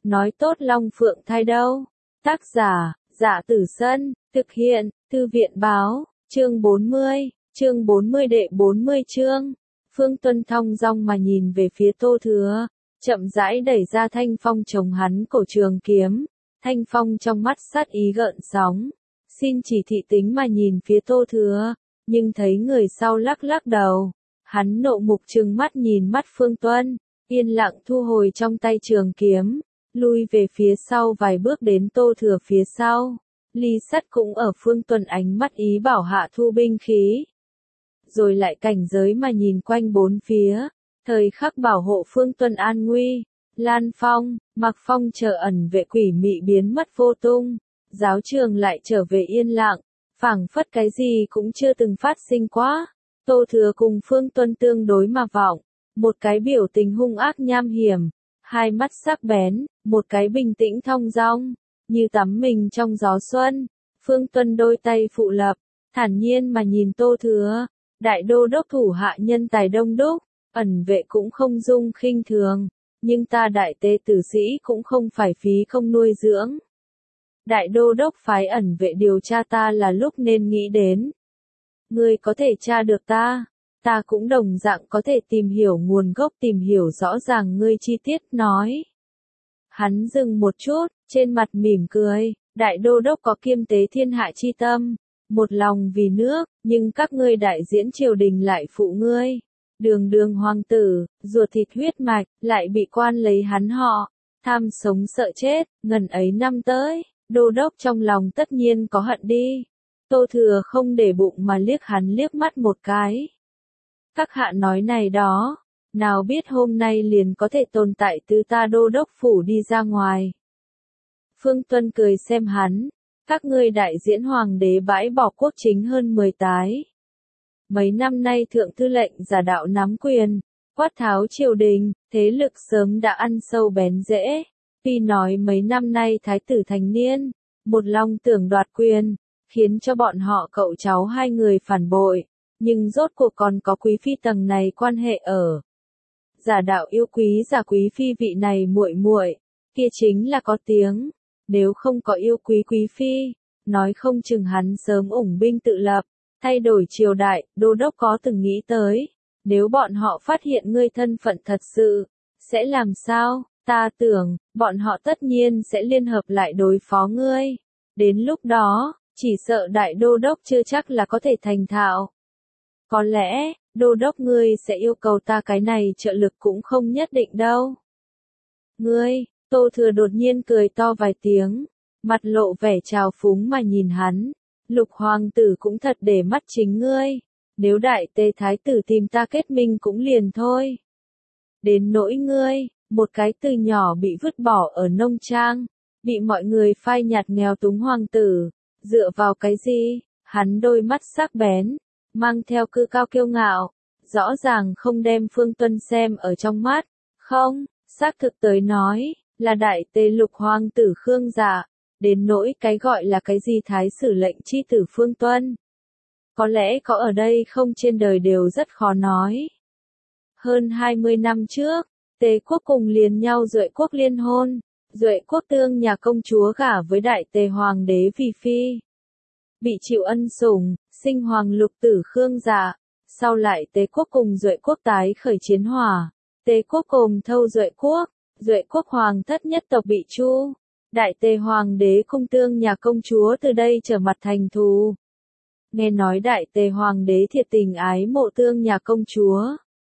nói tốt Long Phượng thai đâu. Tác giả, Dạ Tử Sân, thực hiện, Thư viện báo, chương 40 đệ 40 chương. Phương Tuân thong dong mà nhìn về phía Tô Thừa, chậm rãi đẩy ra thanh phong chống hắn cổ trường kiếm, thanh phong trong mắt sát ý gợn sóng, xin chỉ thị tính mà nhìn phía Tô Thừa, nhưng thấy người sau lắc lắc đầu, hắn nộ mục trừng mắt nhìn mắt Phương Tuân, yên lặng thu hồi trong tay trường kiếm, lui về phía sau vài bước đến Tô Thừa phía sau. Ly Sắt cũng ở Phương Tuân ánh mắt ý bảo hạ thu binh khí. Rồi lại cảnh giới mà nhìn quanh bốn phía, thời khắc bảo hộ Phương Tuân an nguy. Lan Phong, Mặc Phong chờ ẩn vệ quỷ mị biến mất vô tung, giáo trường lại trở về yên lặng, phảng phất cái gì cũng chưa từng phát sinh quá. Tô Thừa cùng Phương Tuân tương đối mà vọng, một cái biểu tình hung ác nham hiểm, hai mắt sắc bén, một cái bình tĩnh thong dong, như tắm mình trong gió xuân. Phương Tuân đôi tay phụ lập, thản nhiên mà nhìn Tô Thừa, đại đô đốc thủ hạ nhân tài đông đúc, ẩn vệ cũng không dung khinh thường, nhưng ta đại tế tử sĩ cũng không phải phí không nuôi dưỡng. Đại đô đốc phái ẩn vệ điều tra ta là lúc nên nghĩ đến. Ngươi có thể tra được ta cũng đồng dạng có thể tìm hiểu nguồn gốc, tìm hiểu rõ ràng ngươi chi tiết nói. Hắn dừng một chút, trên mặt mỉm cười, đại đô đốc có kiêm tế thiên hạ chi tâm, một lòng vì nước, nhưng các ngươi đại diễn triều đình lại phụ ngươi. Đường đường hoàng tử, ruột thịt huyết mạch, lại bị quan lấy hắn họ, tham sống sợ chết, ngần ấy năm tới, đô đốc trong lòng tất nhiên có hận đi. Tô Thừa không để bụng mà liếc hắn liếc mắt một cái. Các hạ nói này đó, nào biết hôm nay liền có thể tồn tại từ ta đô đốc phủ đi ra ngoài. Phương Tuân cười xem hắn, các ngươi đại diễn hoàng đế bãi bỏ quốc chính hơn 10 tái. Mấy năm nay thượng thư lệnh giả đạo nắm quyền, quát tháo triều đình, thế lực sớm đã ăn sâu bén rễ. Tuy nói mấy năm nay thái tử thành niên, một lòng tưởng đoạt quyền, khiến cho bọn họ cậu cháu hai người phản bội, nhưng rốt cuộc còn có quý phi tầng này quan hệ ở. Giả đạo yêu quý giả quý phi vị này muội muội, kia chính là có tiếng, nếu không có yêu quý quý phi, nói không chừng hắn sớm ủng binh tự lập, thay đổi triều đại. Đô đốc có từng nghĩ tới, nếu bọn họ phát hiện ngươi thân phận thật sự, sẽ làm sao? Ta tưởng, bọn họ tất nhiên sẽ liên hợp lại đối phó ngươi. Đến lúc đó, chỉ sợ đại đô đốc chưa chắc là có thể thành thạo. Có lẽ, đô đốc ngươi sẽ yêu cầu ta cái này trợ lực cũng không nhất định đâu. Ngươi, Tô Thừa đột nhiên cười to vài tiếng, mặt lộ vẻ trào phúng mà nhìn hắn. Lục hoàng tử cũng thật để mắt chính ngươi, nếu đại tề thái tử tìm ta kết minh cũng liền thôi. Đến nỗi ngươi, một cái từ nhỏ bị vứt bỏ ở nông trang, bị mọi người phai nhạt nghèo túng hoàng tử, dựa vào cái gì? Hắn đôi mắt sắc bén, mang theo cư cao kiêu ngạo, rõ ràng không đem Phương Tuân xem ở trong mắt. Không, xác thực tới nói, là đại tề lục hoàng tử Khương Dạ. Đến nỗi cái gọi là cái gì thái sử lệnh chi tử Phương Tuân, có lẽ có ở đây không trên đời đều rất khó nói. Hơn 20 năm trước, Tề quốc cùng liền nhau Duệ quốc liên hôn, Duệ quốc tương nhà công chúa gả với đại tề hoàng đế vì phi. Bị chịu ân sủng, sinh hoàng lục tử Khương Dạ, sau lại Tề quốc cùng Duệ quốc tái khởi chiến hỏa, Tề quốc cùng thâu Duệ quốc hoàng thất nhất tộc bị tru. Đại tề hoàng đế cung tương nhà công chúa từ đây trở mặt thành thù. Nghe nói đại tề hoàng đế thiệt tình ái mộ tương nhà công chúa.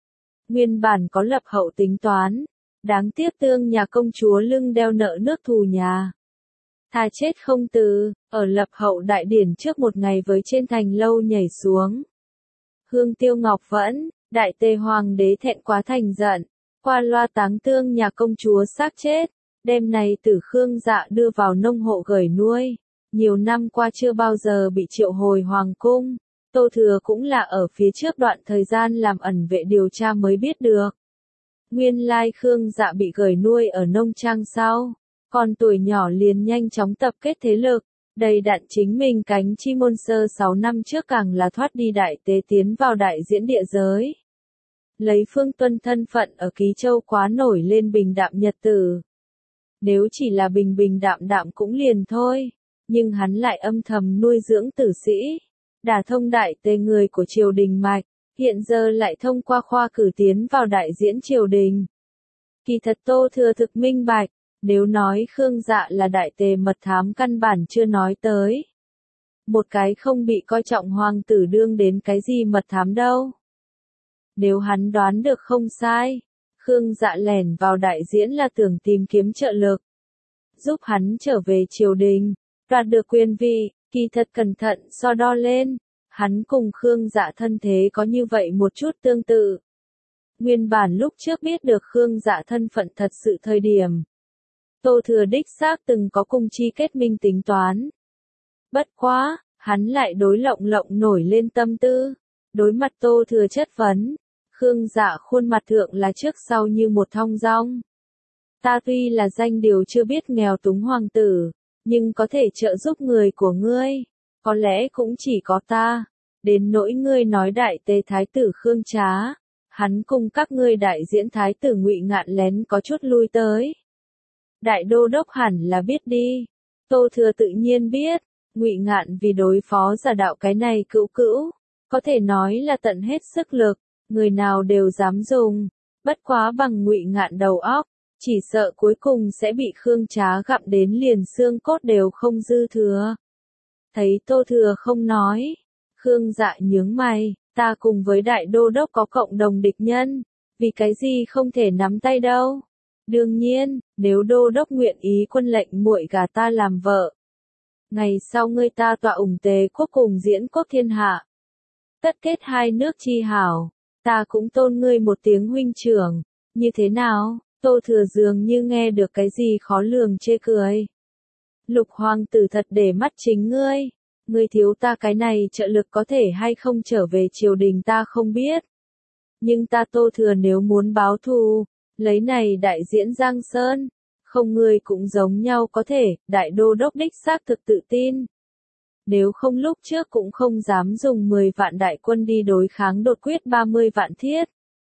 Nguyên bản có lập hậu tính toán, đáng tiếc tương nhà công chúa lưng đeo nợ nước thù nhà. Thà chết không từ, ở lập hậu đại điển trước một ngày với trên thành lâu nhảy xuống. Hương tiêu ngọc vẫn, đại tề hoàng đế thẹn quá thành giận, qua loa táng tương nhà công chúa xác chết. Đêm này tử Khương Dạ đưa vào nông hộ gửi nuôi, nhiều năm qua chưa bao giờ bị triệu hồi hoàng cung. Tô Thừa cũng là ở phía trước đoạn thời gian làm ẩn vệ điều tra mới biết được. Nguyên lai Khương Dạ bị gửi nuôi ở nông trang sau, còn tuổi nhỏ liền nhanh chóng tập kết thế lực, đầy đặn chính mình cánh chi môn. 6 năm trước càng là thoát đi đại tế tiến vào đại diễn địa giới. Lấy Phương Tuân thân phận ở Ký Châu quá nổi lên bình đạm nhật tử. Nếu chỉ là bình bình đạm đạm cũng liền thôi, nhưng hắn lại âm thầm nuôi dưỡng tử sĩ, đả thông đại tề người của triều đình mạch, hiện giờ lại thông qua khoa cử tiến vào đại diễn triều đình. Kỳ thật Tô Thừa thực minh bạch, nếu nói Khương Dạ là đại tề mật thám căn bản chưa nói tới. Một cái không bị coi trọng hoàng tử đương đến cái gì mật thám đâu. Nếu hắn đoán được không sai, Khương Dạ lẻn vào đại diễn là tưởng tìm kiếm trợ lực, giúp hắn trở về triều đình, đoạt được quyền vị. Kỳ thật cẩn thận so đo lên, hắn cùng Khương Dạ thân thế có như vậy một chút tương tự. Nguyên bản lúc trước biết được Khương Dạ thân phận thật sự thời điểm, Tô Thừa đích xác từng có cùng chi kết minh tính toán. Bất quá, hắn lại đối Lộng Lộng nổi lên tâm tư, đối mặt Tô Thừa chất vấn, Khương Dạ khuôn mặt thượng là trước sau như một thong dong. Ta tuy là danh điều chưa biết nghèo túng hoàng tử, nhưng có thể trợ giúp người của ngươi, có lẽ cũng chỉ có ta. Đến nỗi ngươi nói đại tề thái tử Khương Trá, hắn cùng các ngươi đại diễn thái tử Ngụy Ngạn lén có chút lui tới. Đại đô đốc hẳn là biết đi. Tô Thừa tự nhiên biết, Ngụy Ngạn vì đối phó giả đạo cái này cữu cữu, có thể nói là tận hết sức lực, người nào đều dám dùng, bất quá bằng Ngụy Ngạn đầu óc, chỉ sợ cuối cùng sẽ bị Khương Trá gặm đến liền xương cốt đều không dư thừa. Thấy Tô Thừa không nói, Khương Dạ nhướng mày, ta cùng với đại đô đốc có cộng đồng địch nhân, vì cái gì không thể nắm tay đâu. Đương nhiên, nếu đô đốc nguyện ý quân lệnh muội gả ta làm vợ, ngày sau ngươi ta tọa ủng Tề quốc cùng Diễn quốc thiên hạ, tất kết hai nước chi hảo, ta cũng tôn ngươi một tiếng huynh trưởng, như thế nào? Tô Thừa dường như nghe được cái gì khó lường chê cười. Lục hoàng tử thật để mắt chính ngươi thiếu ta cái này trợ lực có thể hay không trở về triều đình ta không biết. Nhưng ta Tô Thừa nếu muốn báo thù, lấy này đại diễn Giang Sơn, không ngươi cũng giống nhau có thể, đại đô đốc đích xác thực tự tin. Nếu không lúc trước cũng không dám dùng 10 vạn đại quân đi đối kháng đột quyết 30 vạn thiết.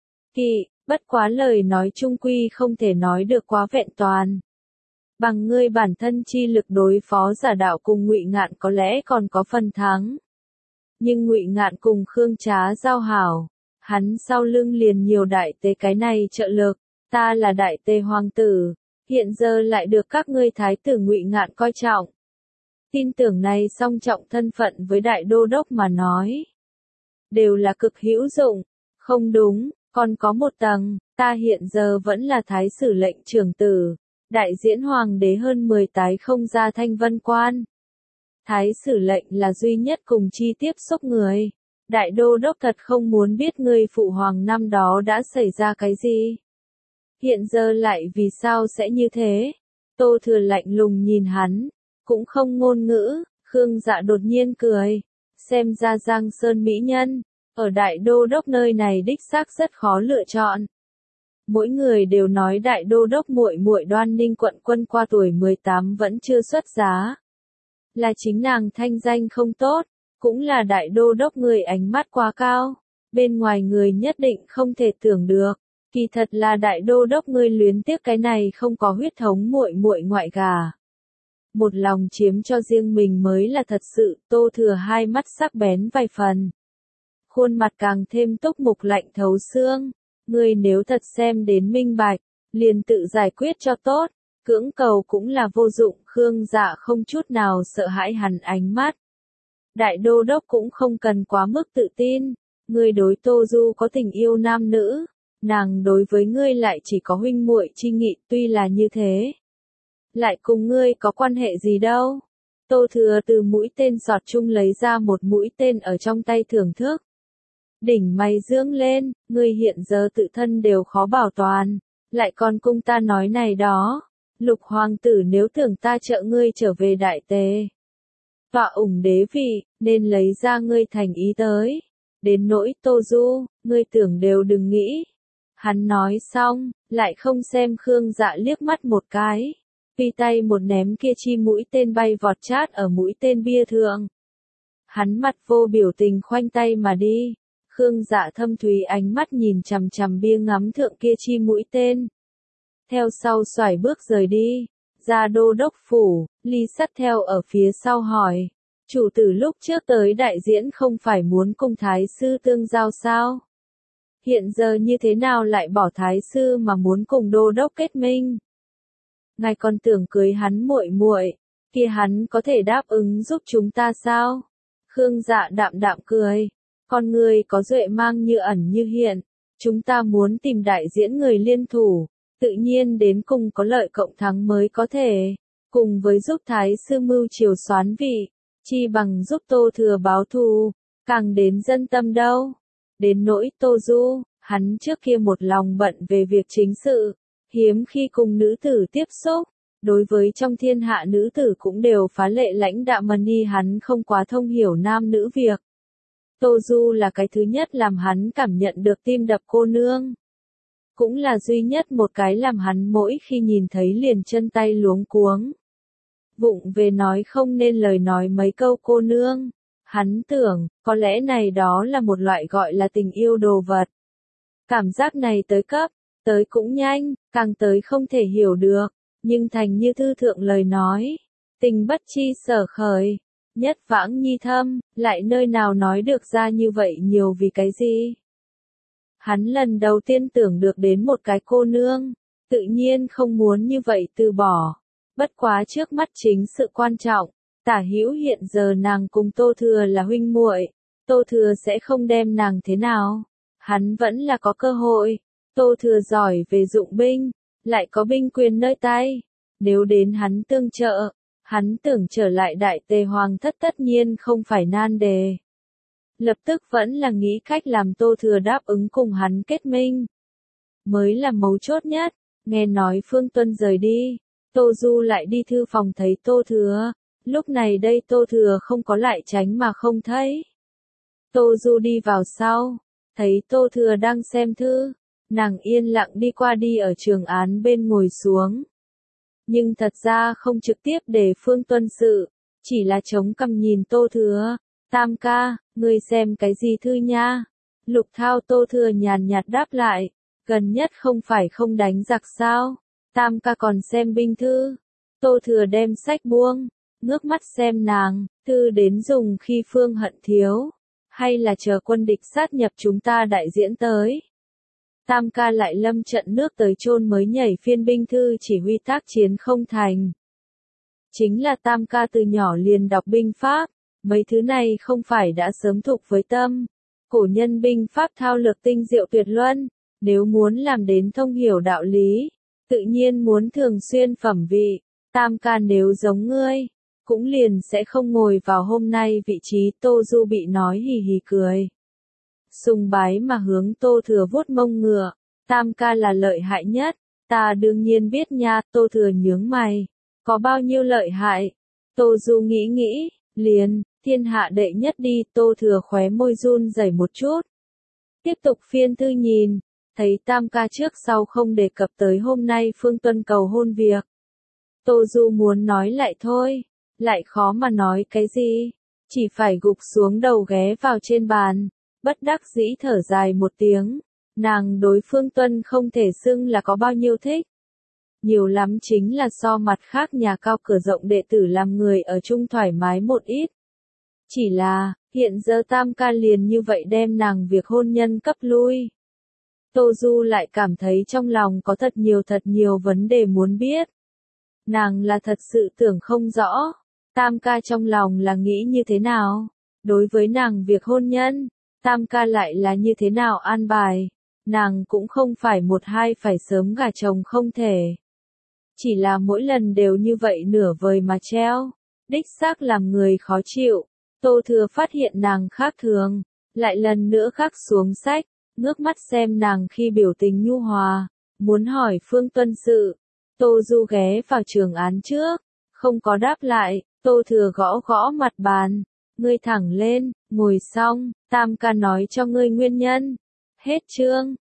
Kỵ, bất quá lời nói chung quy không thể nói được quá vẹn toàn. Bằng ngươi bản thân chi lực đối phó giả đạo cùng Ngụy Ngạn có lẽ còn có phần thắng. Nhưng Ngụy Ngạn cùng Khương Trá giao hảo, hắn sau lưng liền nhiều đại tề cái này trợ lực, ta là đại tề hoàng tử, hiện giờ lại được các ngươi thái tử Ngụy Ngạn coi trọng. Tin tưởng này song trọng thân phận với đại đô đốc mà nói, đều là cực hữu dụng. Không đúng, còn có một tầng, ta hiện giờ vẫn là thái sử lệnh trưởng tử, đại diễn hoàng đế hơn 10 tái không ra thanh vân quan. Thái sử lệnh là duy nhất cùng chi tiếp xúc người. Đại đô đốc thật không muốn biết người phụ hoàng năm đó đã xảy ra cái gì. Hiện giờ lại vì sao sẽ như thế? Tô Thừa lạnh lùng nhìn hắn, cũng không ngôn ngữ. Khương Dạ đột nhiên cười, xem ra Giang Sơn mỹ nhân, ở đại đô đốc nơi này đích xác rất khó lựa chọn. Mỗi người đều nói đại đô đốc muội muội Đoan Ninh quận quân qua tuổi 18 vẫn chưa xuất giá. Là chính nàng thanh danh không tốt, cũng là đại đô đốc người ánh mắt quá cao, bên ngoài người nhất định không thể tưởng được. Kỳ thật là đại đô đốc ngươi luyến tiếc cái này không có huyết thống muội muội ngoại gà. Một lòng chiếm cho riêng mình mới là thật sự. Tô Thừa hai mắt sắc bén vài phần, khuôn mặt càng thêm túc mục lạnh thấu xương. Ngươi nếu thật xem đến minh bạch, liền tự giải quyết cho tốt, cưỡng cầu cũng là vô dụng. Khương Dạ không chút nào sợ hãi hắn ánh mắt. Đại đô đốc cũng không cần quá mức tự tin, ngươi đối Tô Du có tình yêu nam nữ, nàng đối với ngươi lại chỉ có huynh muội chi nghị. Tuy là như thế, lại cùng ngươi có quan hệ gì đâu. Tô Thừa từ mũi tên giọt chung lấy ra một mũi tên ở trong tay thưởng thức. Đỉnh mày dương lên, ngươi hiện giờ tự thân đều khó bảo toàn, lại còn cung ta nói này đó. Lục hoàng tử nếu tưởng ta trợ ngươi trở về đại tề, tọa ủng đế vị, nên lấy ra ngươi thành ý tới. Đến nỗi Tô Du, ngươi tưởng đều đừng nghĩ. Hắn nói xong, lại không xem Khương Dạ liếc mắt một cái. Phi tay một ném kia chi mũi tên bay vọt chát ở mũi tên bia thượng. Hắn mặt vô biểu tình khoanh tay mà đi. Khương Dạ thâm thúy ánh mắt nhìn chằm chằm bia ngắm thượng kia chi mũi tên. Theo sau xoải bước rời đi. Ra đô đốc phủ, Ly Sắt theo ở phía sau hỏi. Chủ tử lúc trước tới đại diễn không phải muốn cùng thái sư tương giao sao? Hiện giờ như thế nào lại bỏ thái sư mà muốn cùng đô đốc kết minh? Ngài còn tưởng cưới hắn muội muội, kia hắn có thể đáp ứng giúp chúng ta sao? Khương Dạ đạm đạm cười, con người có duệ mang như ẩn như hiện, chúng ta muốn tìm đại diễn người liên thủ, tự nhiên đến cùng có lợi cộng thắng mới có thể, cùng với giúp thái sư mưu triều soán vị, chi bằng giúp Tô Thừa báo thù, càng đến dân tâm đâu. Đến nỗi Tô Du, hắn trước kia một lòng bận về việc chính sự, hiếm khi cùng nữ tử tiếp xúc, đối với trong thiên hạ nữ tử cũng đều phá lệ lãnh đạm mà ni hắn không quá thông hiểu nam nữ việc. Tô Du là cái thứ nhất làm hắn cảm nhận được tim đập cô nương. Cũng là duy nhất một cái làm hắn mỗi khi nhìn thấy liền chân tay luống cuống. Vụng về nói không nên lời nói mấy câu cô nương. Hắn tưởng, có lẽ này đó là một loại gọi là tình yêu đồ vật. Cảm giác này tới cấp, tới cũng nhanh, càng tới không thể hiểu được, nhưng thành như thư thượng lời nói. Tình bất chi sở khởi, nhất vãng nhi thâm, lại nơi nào nói được ra như vậy nhiều vì cái gì? Hắn lần đầu tiên tưởng được đến một cái cô nương, tự nhiên không muốn như vậy từ bỏ. Bất quá trước mắt chính sự quan trọng, Tả Hữu hiện giờ nàng cùng Tô Thừa là huynh muội, Tô Thừa sẽ không đem nàng thế nào, hắn vẫn là có cơ hội. Tô Thừa giỏi về dụng binh, lại có binh quyền nơi tay, nếu đến hắn tương trợ, hắn tưởng trở lại đại tề hoàng thất tất nhiên không phải nan đề. Lập tức vẫn là nghĩ cách làm Tô Thừa đáp ứng cùng hắn kết minh. Mới là mấu chốt nhất, nghe nói Phương Tuân rời đi, Tô Du lại đi thư phòng thấy Tô Thừa, lúc này đây Tô Thừa không có lại tránh mà không thấy. Tô Du đi vào sau, thấy Tô Thừa đang xem thư, nàng yên lặng đi qua đi ở trường án bên ngồi xuống. Nhưng thật ra không trực tiếp để Phương Tuân sự, chỉ là chống cằm nhìn Tô Thừa. Tam ca, ngươi xem cái gì thư nha? Lục Thao Tô Thừa nhàn nhạt đáp lại, gần nhất không phải không đánh giặc sao? Tam ca còn xem binh thư. Tô Thừa đem sách buông, ngước mắt xem nàng, thư đến dùng khi phương hận thiếu, hay là chờ quân địch sát nhập chúng ta đại diễn tới. Tam ca lại lâm trận nước tới chôn mới nhảy phiên binh thư chỉ huy tác chiến không thành. Chính là Tam ca từ nhỏ liền đọc binh pháp, mấy thứ này không phải đã sớm thục với tâm. Cổ nhân binh pháp thao lược tinh diệu tuyệt luân, nếu muốn làm đến thông hiểu đạo lý, tự nhiên muốn thường xuyên phẩm vị. Tam ca nếu giống ngươi, cũng liền sẽ không ngồi vào hôm nay vị trí. Tô Du bị nói hì hì cười. Sùng bái mà hướng Tô Thừa vuốt mông ngựa, Tam ca là lợi hại nhất, ta đương nhiên biết nha. Tô Thừa nhướng mày, có bao nhiêu lợi hại? Tô Du nghĩ nghĩ, liền, thiên hạ đệ nhất đi. Tô Thừa khóe môi run rẩy một chút. Tiếp tục phiên thư nhìn, thấy Tam ca trước sau không đề cập tới hôm nay Phương Tuân cầu hôn việc. Tô Du muốn nói lại thôi, lại khó mà nói cái gì, chỉ phải gục xuống đầu ghé vào trên bàn, bất đắc dĩ thở dài một tiếng. Nàng đối Phương Tuân không thể xưng là có bao nhiêu thích. Nhiều lắm chính là so mặt khác nhà cao cửa rộng đệ tử làm người ở chung thoải mái một ít. Chỉ là, hiện giờ Tam ca liền như vậy đem nàng việc hôn nhân cấp lui. Tô Du lại cảm thấy trong lòng có thật nhiều vấn đề muốn biết. Nàng là thật sự tưởng không rõ, Tam ca trong lòng là nghĩ như thế nào, đối với nàng việc hôn nhân, Tam ca lại là như thế nào an bài, nàng cũng không phải một hai phải sớm gả chồng không thể. Chỉ là mỗi lần đều như vậy nửa vời mà treo, đích xác làm người khó chịu. Tô Thừa phát hiện nàng khác thường, lại lần nữa khắc xuống sách, ngước mắt xem nàng khi biểu tình nhu hòa, muốn hỏi Phương Tuân sự. Tô Du ghé vào trường án trước, không có đáp lại. Tô Thừa gõ gõ mặt bàn, ngươi thẳng lên, ngồi xong, Tam ca nói cho ngươi nguyên nhân. Hết chương.